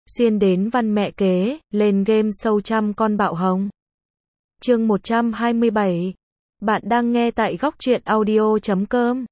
xuyên đến văn mẹ kế, lên game show trăm con bạo hồng. Chương 127. Bạn đang nghe tại góc truyện audio.com.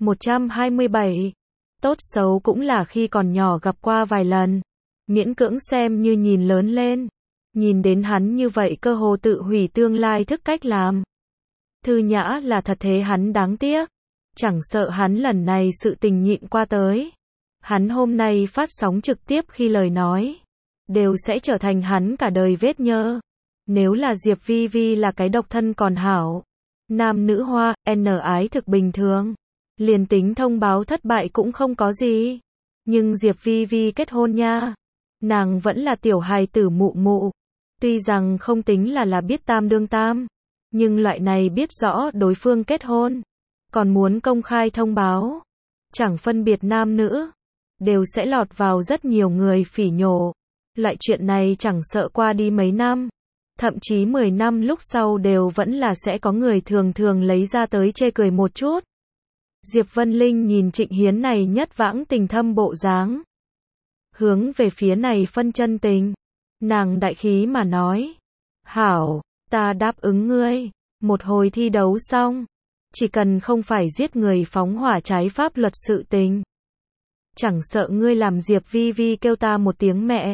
127. Tốt xấu cũng là khi còn nhỏ gặp qua vài lần, miễn cưỡng xem như nhìn lớn lên. Nhìn đến hắn như vậy cơ hồ tự hủy tương lai thức cách làm. Thư Nhã là thật thế hắn đáng tiếc. Chẳng sợ hắn lần này sự tình nhịn qua tới. Hắn hôm nay phát sóng trực tiếp khi lời nói đều sẽ trở thành hắn cả đời vết nhơ. Nếu là Diệp Vi Vi là cái độc thân còn hảo. Nam nữ hoa, ái thực bình thường. Liền tính thông báo thất bại cũng không có gì. Nhưng Diệp Vi Vi kết hôn nha. Nàng vẫn là tiểu hài tử mụ mụ. Tuy rằng không tính là biết tam đương tam. Nhưng loại này biết rõ đối phương kết hôn. Còn muốn công khai thông báo. Chẳng phân biệt nam nữ. Đều sẽ lọt vào rất nhiều người phỉ nhổ. Loại chuyện này chẳng sợ qua đi mấy năm. Thậm chí 10 năm lúc sau đều vẫn là sẽ có người thường thường lấy ra tới chê cười một chút. Diệp Vân Linh nhìn Trịnh Hiến này nhất vãng tình thâm bộ dáng. Hướng về phía này phân chân tình. Nàng đại khí mà nói. Hảo, ta đáp ứng ngươi. Một hồi thi đấu xong. Chỉ cần không phải giết người phóng hỏa trái pháp luật sự tình. Chẳng sợ ngươi làm Diệp Vi Vi kêu ta một tiếng mẹ.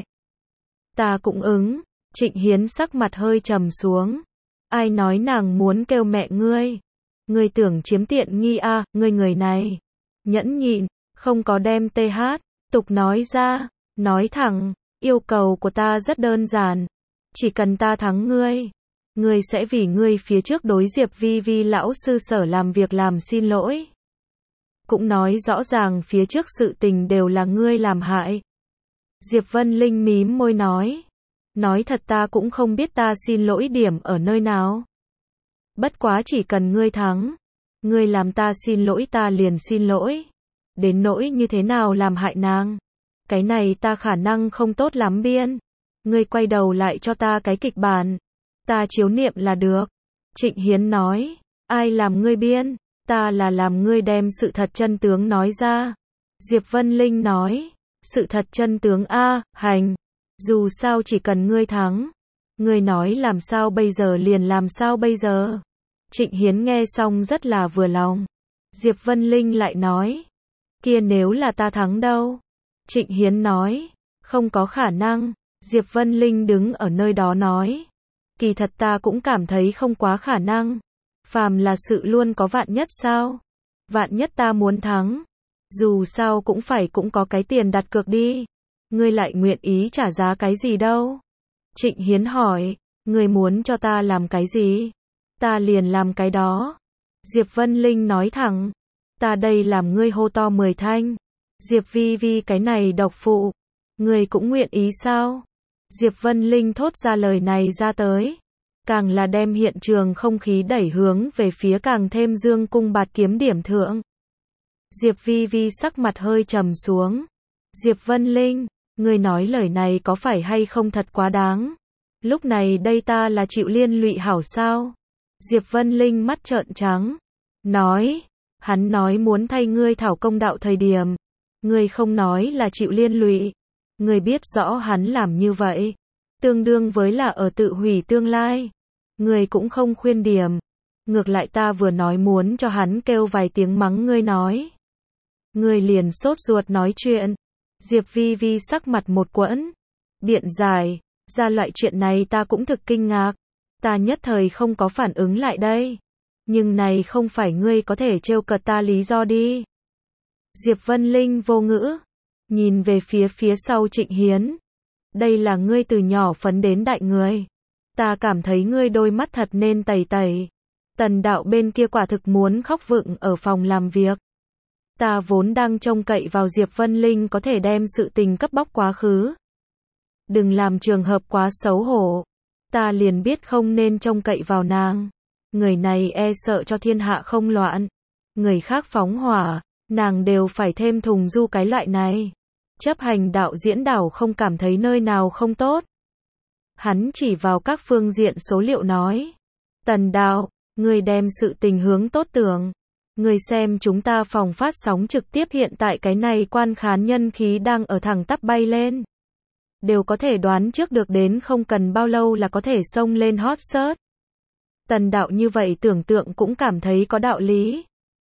Ta cũng ứng. Trịnh Hiến sắc mặt hơi trầm xuống. Ai nói nàng muốn kêu mẹ ngươi? Ngươi tưởng chiếm tiện nghi à, ngươi người này. Nhẫn nhịn, không có đem tục nói ra, nói thẳng, yêu cầu của ta rất đơn giản. Chỉ cần ta thắng ngươi. Ngươi sẽ vì ngươi phía trước đối Diệp Vi Vi lão sư sở làm việc làm xin lỗi. Cũng nói rõ ràng phía trước sự tình đều là ngươi làm hại. Diệp Vân Linh mím môi nói. Nói thật ta cũng không biết ta xin lỗi điểm ở nơi nào. Bất quá chỉ cần ngươi thắng. Ngươi làm ta xin lỗi ta liền xin lỗi. Đến nỗi như thế nào làm hại nàng. Cái này ta khả năng không tốt lắm biên. Ngươi quay đầu lại cho ta cái kịch bản. Ta chiếu niệm là được. Trịnh Hiến nói. Ai làm ngươi biên? Ta là làm ngươi đem sự thật chân tướng nói ra. Diệp Vân Linh nói. Sự thật chân tướng a, hành. Dù sao chỉ cần ngươi thắng. Ngươi nói làm sao bây giờ liền làm sao bây giờ. Trịnh Hiến nghe xong rất là vừa lòng. Diệp Vân Linh lại nói. Kia nếu là ta thắng đâu? Trịnh Hiến nói. Không có khả năng. Diệp Vân Linh đứng ở nơi đó nói. Kỳ thật ta cũng cảm thấy không quá khả năng. Phàm là sự luôn có vạn nhất sao? Vạn nhất ta muốn thắng. Dù sao cũng có cái tiền đặt cược đi. Ngươi lại nguyện ý trả giá cái gì đâu? Trịnh Hiến hỏi. Ngươi muốn cho ta làm cái gì? Ta liền làm cái đó. Diệp Vân Linh nói thẳng. Ta đây làm ngươi hô to 10 thanh. Diệp Vi Vi cái này độc phụ. Ngươi cũng nguyện ý sao? Diệp Vân Linh thốt ra lời này ra tới. Càng là đem hiện trường không khí đẩy hướng về phía càng thêm dương cung bạt kiếm điểm thượng. Diệp Vi Vi sắc mặt hơi trầm xuống. Diệp Vân Linh, ngươi nói lời này có phải hay không thật quá đáng? Lúc này đây ta là chịu liên lụy hảo sao? Diệp Vân Linh mắt trợn trắng. Nói, hắn nói muốn thay ngươi thảo công đạo thời điểm. Ngươi không nói là chịu liên lụy. Ngươi biết rõ hắn làm như vậy. Tương đương với là ở tự hủy tương lai. Ngươi cũng không khuyên điểm. Ngược lại ta vừa nói muốn cho hắn kêu vài tiếng mắng ngươi nói. Ngươi liền sốt ruột nói chuyện. Diệp Vi Vi sắc mặt một quẫn. Biện giải. Ra loại chuyện này ta cũng thực kinh ngạc. Ta nhất thời không có phản ứng lại đây. Nhưng này không phải ngươi có thể trêu cợt ta lý do đi. Diệp Vân Linh vô ngữ. Nhìn về phía sau Trịnh Hiến. Đây là ngươi từ nhỏ phấn đến đại người. Ta cảm thấy ngươi đôi mắt thật nên tẩy tẩy. Tần đạo bên kia quả thực muốn khóc vựng ở phòng làm việc. Ta vốn đang trông cậy vào Diệp Vân Linh có thể đem sự tình cấp bóc quá khứ. Đừng làm trường hợp quá xấu hổ. Ta liền biết không nên trông cậy vào nàng. Người này e sợ cho thiên hạ không loạn. Người khác phóng hỏa, nàng đều phải thêm thùng du cái loại này. Chấp hành đạo diễn đảo không cảm thấy nơi nào không tốt. Hắn chỉ vào các phương diện số liệu nói. Tần đạo, ngươi đem sự tình hướng tốt tưởng. Ngươi xem chúng ta phòng phát sóng trực tiếp hiện tại cái này quan khán nhân khí đang ở thẳng tắp bay lên. đều có thể đoán trước được đến không cần bao lâu là có thể xông lên hot search. Tần Đạo như vậy tưởng tượng cũng cảm thấy có đạo lý.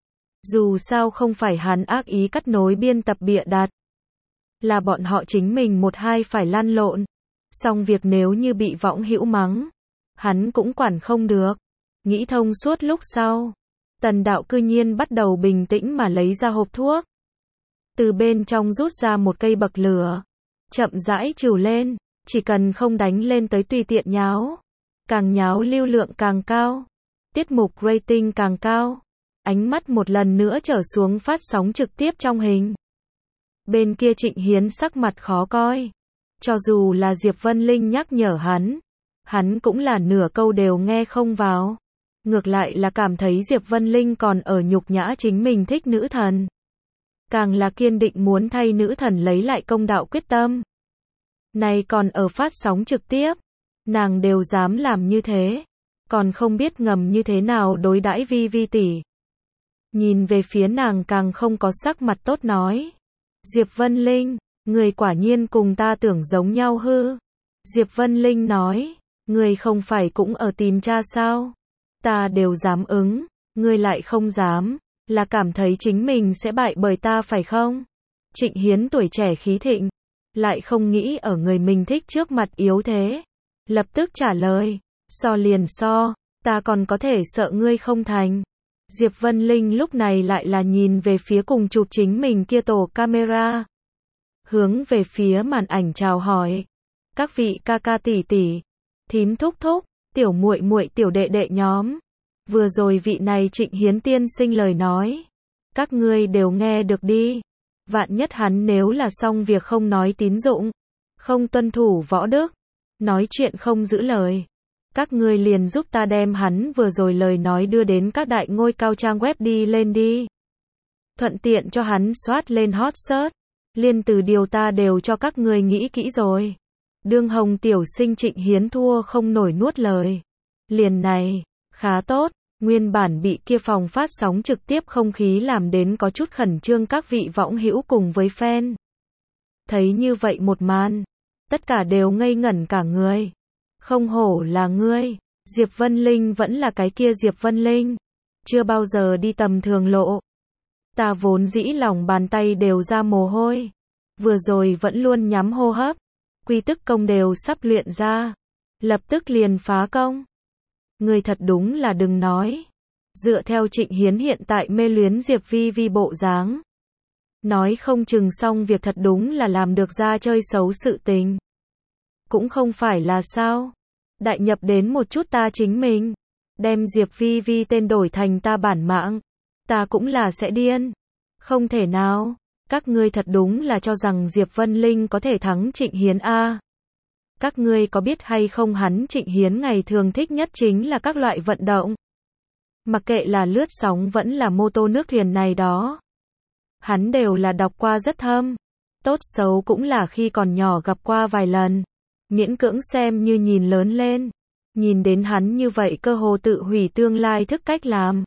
Dù sao không phải hắn ác ý cắt nối biên tập bịa đặt, là bọn họ chính mình một hai phải lăn lộn. Xong việc nếu như bị võng hữu mắng, hắn cũng quản không được. Nghĩ thông suốt lúc sau, Tần Đạo cư nhiên bắt đầu bình tĩnh mà lấy ra hộp thuốc. Từ bên trong rút ra một cây bậc lửa, chậm rãi trừ lên, chỉ cần không đánh lên tới tùy tiện nháo. Càng nháo lưu lượng càng cao, tiết mục rating càng cao. Ánh mắt một lần nữa trở xuống phát sóng trực tiếp trong hình. Bên kia Trịnh Hiến sắc mặt khó coi. Cho dù là Diệp Vân Linh nhắc nhở hắn cũng là nửa câu đều nghe không vào. Ngược lại là cảm thấy Diệp Vân Linh còn ở nhục nhã chính mình thích nữ thần. Càng là kiên định muốn thay nữ thần lấy lại công đạo quyết tâm. Này còn ở phát sóng trực tiếp, nàng đều dám làm như thế, còn không biết ngầm như thế nào đối đãi Vi Vi tỷ. Nhìn về phía nàng càng không có sắc mặt tốt nói. Diệp Vân Linh, người quả nhiên cùng ta tưởng giống nhau hư. Diệp Vân Linh nói, người không phải cũng ở tìm cha sao? Ta đều dám ứng, ngươi lại không dám, là cảm thấy chính mình sẽ bại bởi ta phải không? Trịnh Hiến tuổi trẻ khí thịnh, lại không nghĩ ở người mình thích trước mặt yếu thế. Lập tức trả lời, so liền so, ta còn có thể sợ ngươi không thành. Diệp Vân Linh lúc này lại là nhìn về phía cùng chụp chính mình kia tổ camera. Hướng về phía màn ảnh chào hỏi. Các vị ca ca tỷ tỷ, thím thúc thúc, tiểu muội muội tiểu đệ đệ nhóm. Vừa rồi vị này Trịnh Hiến tiên sinh lời nói. Các ngươi đều nghe được đi. Vạn nhất hắn nếu là xong việc không nói tín dụng, không tuân thủ võ đức, nói chuyện không giữ lời. Các ngươi liền giúp ta đem hắn vừa rồi lời nói đưa đến các đại ngôi cao trang web đi lên đi. Thuận tiện cho hắn soát lên hot search. Liên từ điều ta đều cho các ngươi nghĩ kỹ rồi. Đương Hồng tiểu sinh Trịnh Hiến thua không nổi nuốt lời. Liền này, khá tốt, nguyên bản bị kia phòng phát sóng trực tiếp không khí làm đến có chút khẩn trương các vị võng hữu cùng với fan. Thấy như vậy một màn, tất cả đều ngây ngẩn cả người. Không hổ là ngươi, Diệp Vân Linh vẫn là cái kia Diệp Vân Linh, chưa bao giờ đi tầm thường lộ. Ta vốn dĩ lòng bàn tay đều ra mồ hôi, vừa rồi vẫn luôn nhắm hô hấp, quy tức công đều sắp luyện ra, lập tức liền phá công. Ngươi thật đúng là đừng nói. Dựa theo Trịnh Hiến hiện tại mê luyến Diệp Vi Vi bộ dáng, nói không chừng xong việc thật đúng là làm được ra chơi xấu sự tình. Cũng không phải là sao? Đại nhập đến một chút ta chính mình, đem Diệp Vi Vi tên đổi thành ta bản mạng, ta cũng là sẽ điên. Không thể nào, các ngươi thật đúng là cho rằng Diệp Vân Linh có thể thắng Trịnh Hiến a? Các ngươi có biết hay không hắn Trịnh Hiến ngày thường thích nhất chính là các loại vận động. Mặc kệ là lướt sóng vẫn là mô tô nước thuyền này đó. Hắn đều là đọc qua rất thâm. Tốt xấu cũng là khi còn nhỏ gặp qua vài lần. Miễn cưỡng xem như nhìn lớn lên. Nhìn đến hắn như vậy cơ hồ tự hủy tương lai thức cách làm.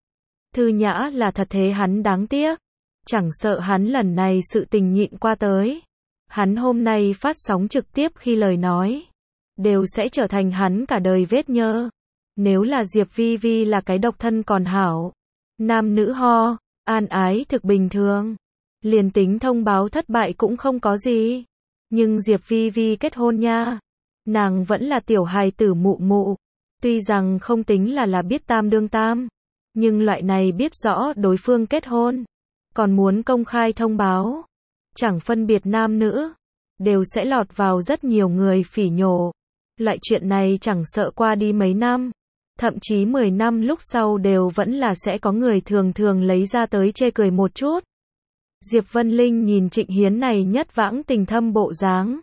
Thư Nhã là thật thế hắn đáng tiếc. Chẳng sợ hắn lần này sự tình nhịn qua tới. Hắn hôm nay phát sóng trực tiếp khi lời nói. Đều sẽ trở thành hắn cả đời vết nhơ. Nếu là Diệp Vi Vi là cái độc thân còn hảo. Nam nữ ho, an ái thực bình thường. Liền tính thông báo thất bại cũng không có gì. Nhưng Diệp Vi Vi kết hôn nha. Nàng vẫn là tiểu hài tử mụ mụ. Tuy rằng không tính là biết tam đương tam. Nhưng loại này biết rõ đối phương kết hôn. Còn muốn công khai thông báo. Chẳng phân biệt nam nữ. Đều sẽ lọt vào rất nhiều người phỉ nhổ. Loại chuyện này chẳng sợ qua đi mấy năm. Thậm chí 10 năm lúc sau đều vẫn là sẽ có người thường thường lấy ra tới chê cười một chút. Diệp Vân Linh nhìn Trịnh Hiến này nhất vãng tình thâm bộ dáng.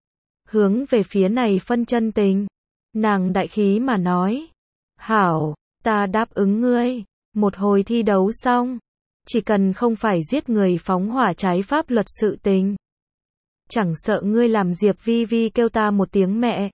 Hướng về phía này phân chân tình. Nàng đại khí mà nói. Hảo, ta đáp ứng ngươi. Một hồi thi đấu xong. Chỉ cần không phải giết người phóng hỏa trái pháp luật sự tình. Chẳng sợ ngươi làm Diệp Vi Vi kêu ta một tiếng mẹ.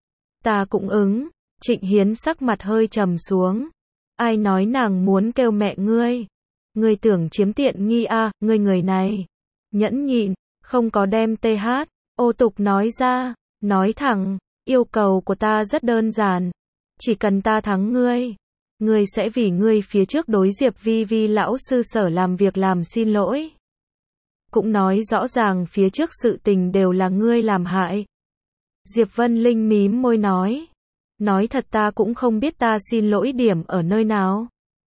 Ta cũng ứng. Trịnh Hiến sắc mặt hơi trầm xuống. Ai nói nàng muốn kêu mẹ ngươi? Ngươi tưởng chiếm tiện nghi a, ngươi người này. Nhẫn nhịn, không có đem TH, Ô Tục nói ra, nói thẳng, yêu cầu của ta rất đơn giản. Chỉ cần ta thắng ngươi, ngươi sẽ vì ngươi phía trước đối Diệp Vi Vi lão sư sở làm việc làm xin lỗi. Cũng nói rõ ràng phía trước sự tình đều là ngươi làm hại. Diệp Vân Linh mím môi nói thật ta cũng không biết ta xin lỗi điểm ở nơi nào.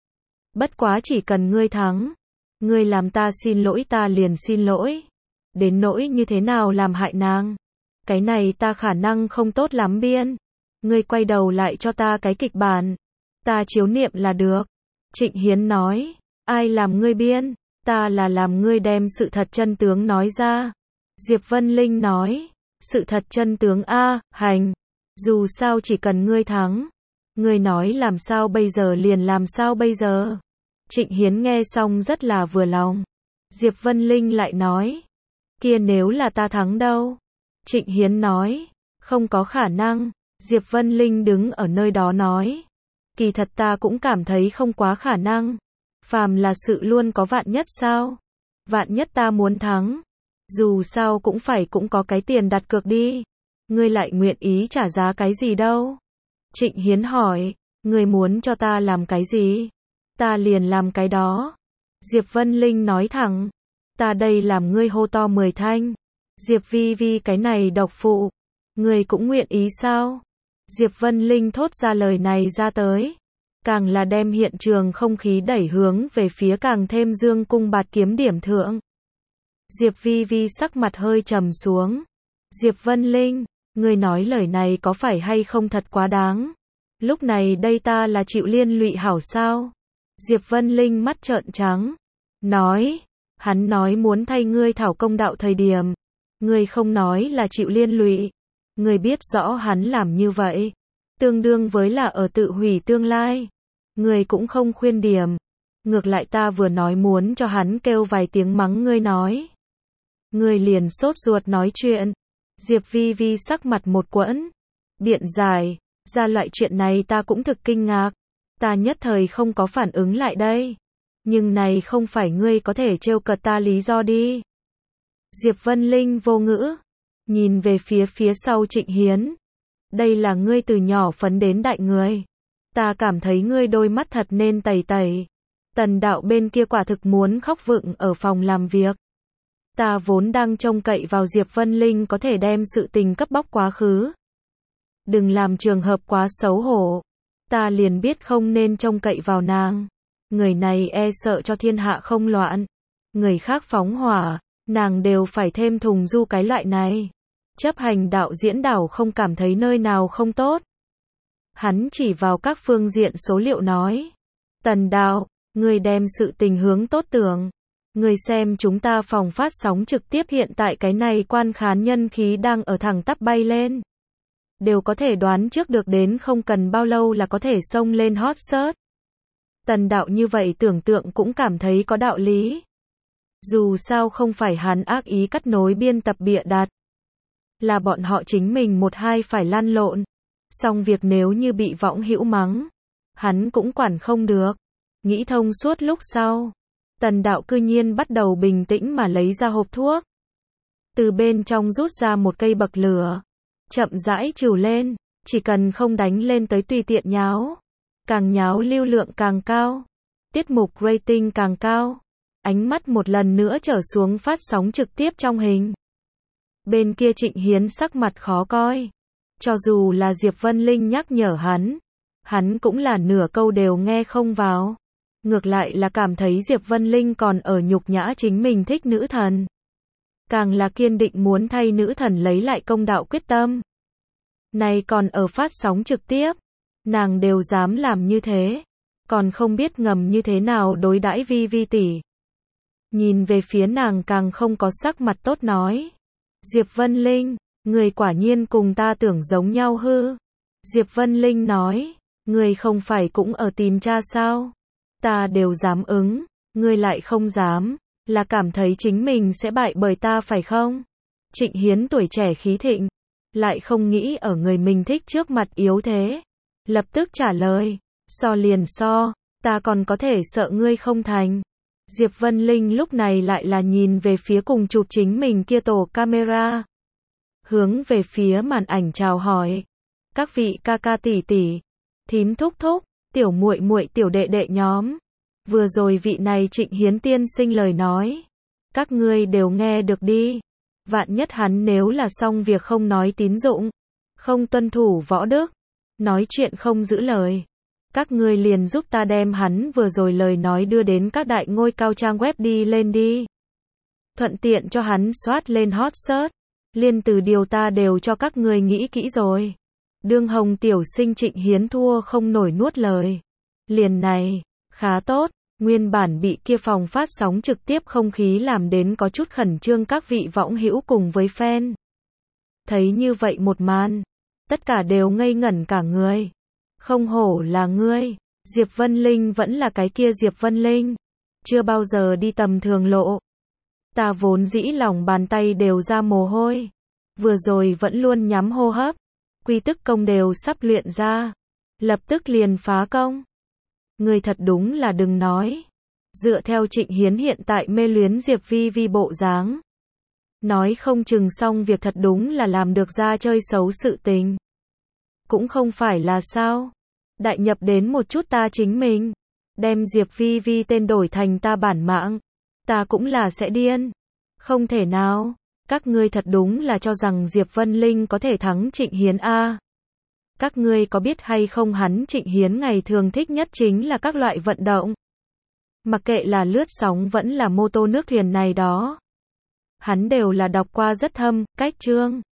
Bất quá chỉ cần ngươi thắng, ngươi làm ta xin lỗi ta liền xin lỗi. Đến nỗi như thế nào làm hại nàng, cái này ta khả năng không tốt lắm biên. Ngươi quay đầu lại cho ta cái kịch bản, ta chiếu niệm là được. Trịnh Hiến nói, ai làm ngươi biên, ta là làm ngươi đem sự thật chân tướng nói ra. Diệp Vân Linh nói, sự thật chân tướng a, hành. Dù sao chỉ cần ngươi thắng, ngươi nói làm sao bây giờ liền làm sao bây giờ. Trịnh Hiến nghe xong rất là vừa lòng. Diệp Vân Linh lại nói, kia nếu là ta thắng đâu? Trịnh Hiến nói, không có khả năng. Diệp Vân Linh đứng ở nơi đó nói, kỳ thật ta cũng cảm thấy không quá khả năng. Phàm là sự luôn có vạn nhất sao? Vạn nhất ta muốn thắng, dù sao cũng có cái tiền đặt cược đi. Ngươi lại nguyện ý trả giá cái gì đâu? Trịnh Hiến hỏi, ngươi muốn cho ta làm cái gì? Ta liền làm cái đó. Diệp Vân Linh nói thẳng, ta đây làm ngươi hô to 10 thanh. Diệp Vi Vi cái này độc phụ, ngươi cũng nguyện ý sao? Diệp Vân Linh thốt ra lời này ra tới, càng là đem hiện trường không khí đẩy hướng về phía càng thêm dương cung bạt kiếm điểm thượng. Diệp Vi Vi sắc mặt hơi trầm xuống. Diệp Vân Linh, ngươi nói lời này có phải hay không thật quá đáng? Lúc này đây ta là chịu liên lụy hảo sao? Diệp Vân Linh mắt trợn trắng, nói, hắn nói muốn thay ngươi thảo công đạo thời điểm, ngươi không nói là chịu liên lụy. Ngươi biết rõ hắn làm như vậy, tương đương với là ở tự hủy tương lai. Ngươi cũng không khuyên điểm. Ngược lại ta vừa nói muốn cho hắn kêu vài tiếng mắng ngươi nói. Ngươi liền sốt ruột nói chuyện. Diệp Vi Vi sắc mặt một quẫn, biện giải, ra loại chuyện này ta cũng thực kinh ngạc. Ta nhất thời không có phản ứng lại đây. Nhưng này không phải ngươi có thể trêu cợt ta lý do đi. Diệp Vân Linh vô ngữ, nhìn về phía sau Trịnh Hiến. Đây là ngươi từ nhỏ phấn đến đại người. Ta cảm thấy ngươi đôi mắt thật nên tẩy tẩy. Tần Đạo bên kia quả thực muốn khóc vựng ở phòng làm việc. Ta vốn đang trông cậy vào Diệp Vân Linh có thể đem sự tình cấp bóc quá khứ. Đừng làm trường hợp quá xấu hổ. Ta liền biết không nên trông cậy vào nàng. Người này e sợ cho thiên hạ không loạn. Người khác phóng hỏa, nàng đều phải thêm thùng du cái loại này. Chấp hành đạo diễn đảo không cảm thấy nơi nào không tốt. Hắn chỉ vào các phương diện số liệu nói. Tần Đạo, ngươi đem sự tình hướng tốt tưởng. Ngươi xem chúng ta phòng phát sóng trực tiếp hiện tại cái này quan khán nhân khí đang ở thẳng tắp bay lên. Đều có thể đoán trước được đến không cần bao lâu là có thể xông lên hot search. Tần Đạo như vậy tưởng tượng cũng cảm thấy có đạo lý. Dù sao không phải hắn ác ý cắt nối biên tập bịa đặt. Là bọn họ chính mình một hai phải lăn lộn. Xong việc nếu như bị võng hữu mắng, hắn cũng quản không được. Nghĩ thông suốt lúc sau, Tần Đạo cư nhiên bắt đầu bình tĩnh mà lấy ra hộp thuốc. Từ bên trong rút ra một cây bậc lửa, chậm rãi trừ lên, chỉ cần không đánh lên tới tùy tiện nháo. Càng nháo lưu lượng càng cao, tiết mục rating càng cao. Ánh mắt một lần nữa trở xuống phát sóng trực tiếp trong hình. Bên kia Trịnh Hiến sắc mặt khó coi. Cho dù là Diệp Vân Linh nhắc nhở hắn cũng là nửa câu đều nghe không vào. Ngược lại là cảm thấy Diệp Vân Linh còn ở nhục nhã chính mình thích nữ thần. Càng là kiên định muốn thay nữ thần lấy lại công đạo quyết tâm. Này còn ở phát sóng trực tiếp, nàng đều dám làm như thế, còn không biết ngầm như thế nào đối đãi Vi Vi tỷ. Nhìn về phía nàng càng không có sắc mặt tốt nói. Diệp Vân Linh, người quả nhiên cùng ta tưởng giống nhau hư. Diệp Vân Linh nói, người không phải cũng ở tìm cha sao? Ta đều dám ứng, ngươi lại không dám, là cảm thấy chính mình sẽ bại bởi ta phải không? Trịnh Hiến tuổi trẻ khí thịnh, lại không nghĩ ở người mình thích trước mặt yếu thế. Lập tức trả lời, so liền so, ta còn có thể sợ ngươi không thành. Diệp Vân Linh lúc này lại là nhìn về phía cùng chụp chính mình kia tổ camera. hướng về phía màn ảnh chào hỏi. Các vị ca ca tỷ tỷ, thím thúc thúc, tiểu muội muội tiểu đệ đệ nhóm. Vừa rồi vị này Trịnh Hiến tiên sinh lời nói. Các ngươi đều nghe được đi. Vạn nhất hắn nếu là xong việc không nói tín dụng, không tuân thủ võ đức, nói chuyện không giữ lời. Các ngươi liền giúp ta đem hắn vừa rồi lời nói đưa đến các đại ngôi cao trang web đi lên đi. Thuận tiện cho hắn soát lên hot search. Liên từ điều ta đều cho các ngươi nghĩ kỹ rồi. Đương Hồng tiểu sinh Trịnh Hiến thua không nổi nuốt lời. Liền này, khá tốt, nguyên bản bị kia phòng phát sóng trực tiếp không khí làm đến có chút khẩn trương các vị võng hữu cùng với fan. Thấy như vậy một màn, tất cả đều ngây ngẩn cả người. Không hổ là ngươi, Diệp Vân Linh vẫn là cái kia Diệp Vân Linh. Chưa bao giờ đi tầm thường lộ. Ta vốn dĩ lòng bàn tay đều ra mồ hôi. Vừa rồi vẫn luôn nhắm hô hấp. Quy tức công đều sắp luyện ra. Lập tức liền phá công. Người thật đúng là đừng nói. Dựa theo Trịnh Hiến hiện tại mê luyến Diệp Vi Vi bộ dáng. Nói không chừng xong việc thật đúng là làm được ra chơi xấu sự tình. Cũng không phải là sao. Đại nhập đến một chút ta chính mình. Đem Diệp Vi Vi tên đổi thành ta bản mạng. Ta cũng là sẽ điên. Không thể nào. Các ngươi thật đúng là cho rằng Diệp Vân Linh có thể thắng Trịnh Hiến a. Các ngươi có biết hay không hắn Trịnh Hiến ngày thường thích nhất chính là các loại vận động. Mặc kệ là lướt sóng vẫn là mô tô nước thuyền này đó. Hắn đều là đọc qua rất thâm, cách chương.